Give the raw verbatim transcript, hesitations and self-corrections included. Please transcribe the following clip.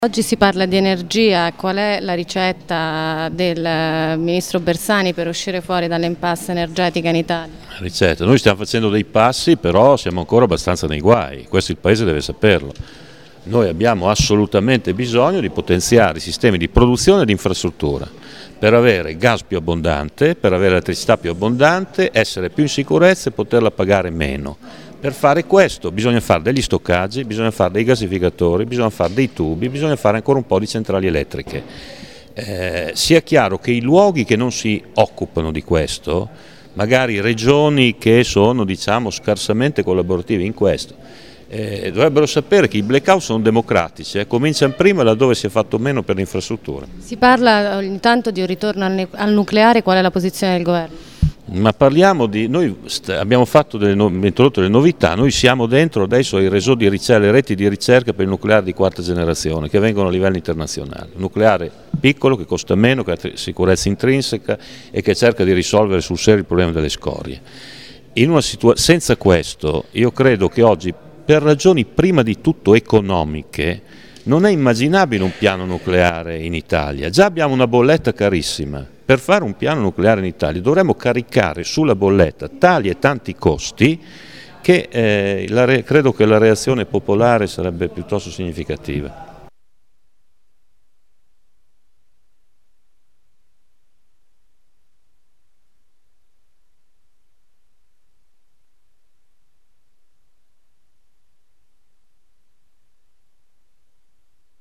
Oggi si parla di energia, qual è la ricetta del ministro Bersani per uscire fuori dall'impasse energetica in Italia? Ricetta, noi stiamo facendo dei passi, però siamo ancora abbastanza nei guai, questo il Paese deve saperlo. Noi abbiamo assolutamente bisogno di potenziare i sistemi di produzione e di infrastruttura per avere gas più abbondante, per avere elettricità più abbondante, essere più in sicurezza e poterla pagare meno. Per fare questo bisogna fare degli stoccaggi, bisogna fare dei gasificatori, bisogna fare dei tubi, bisogna fare ancora un po' di centrali elettriche. Eh, sia chiaro che i luoghi che non si occupano di questo, magari regioni che sono diciamo scarsamente collaborative in questo, eh, dovrebbero sapere che i blackout sono democratici, eh, cominciano prima laddove si è fatto meno per le infrastrutture. Si parla ogni tanto di un ritorno al, al nucleare, qual è la posizione del governo? Ma parliamo di, noi abbiamo fatto delle, introdotto delle novità, noi siamo dentro adesso ai réseau di ricerca, alle reti di ricerca per il nucleare di quarta generazione che vengono a livello internazionale, un nucleare piccolo che costa meno, che ha sicurezza intrinseca e che cerca di risolvere sul serio il problema delle scorie. In una senza questo io credo che oggi per ragioni prima di tutto economiche non è immaginabile un piano nucleare in Italia, già abbiamo una bolletta carissima. Per fare un piano nucleare in Italia dovremmo caricare sulla bolletta tali e tanti costi che eh, la, credo che la reazione popolare sarebbe piuttosto significativa.